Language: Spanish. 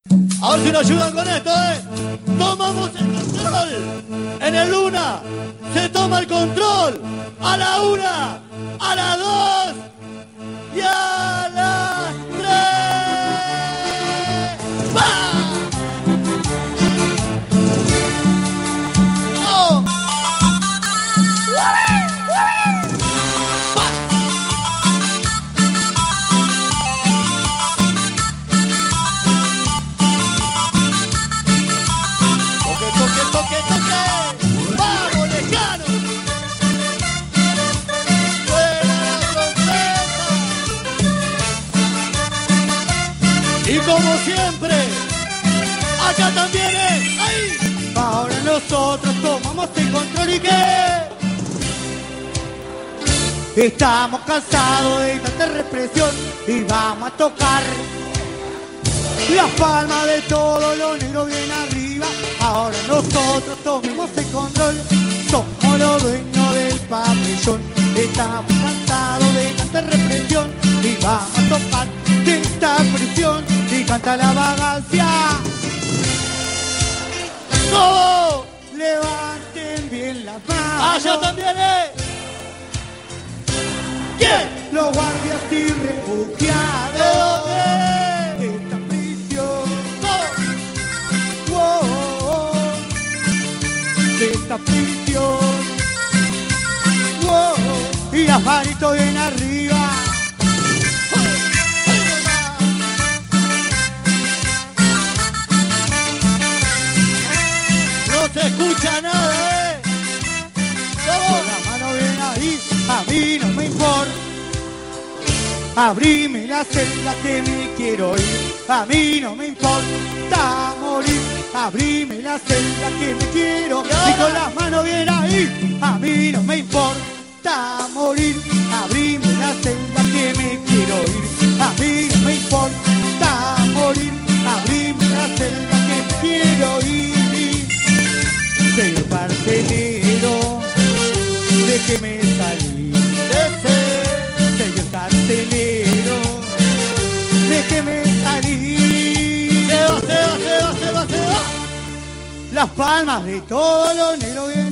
A ver si nos ayudan con esto, Tomamos el control. En el 1 se toma el control. A la 1, a la 2 y a la 3. ¡Va! ¡Oh! Toque, vamos, Lejano. Suena la trompeta. Y como siempre, acá también es, ahí. Ahora nosotros tomamos el control y ¿qué? Estamos cansados de tanta represión y vamos a tocar las palmas de todo lo negro bien arriba. Ahora nosotros tomemos el control. Somos los dueños del pabellón. Estamos cansados de tanta represión y vamos a tocar de esta prisión y canta la vagancia. ¡Todos levanten bien las manos! ¡Allá también ¿quién? Los guardias y refugiados de esta prisión. De esta prisión. Y las manitos bien arriba. No se escucha nada, Con la mano bien ahí, a mí no me importa. Abrime la celda que me quiero ir, a mí no me importa morir. Abrime la celda que me quiero y con las manos bien ahí, a mí no me importa morir. Abrime la celda que me quiero ir, a mí no me importa morir. Abrime la celda que me quiero ir. Señor carcelero, déjeme salir. Señor carcelero, déjeme salir. Se va. Las palmas de todo lo negro bien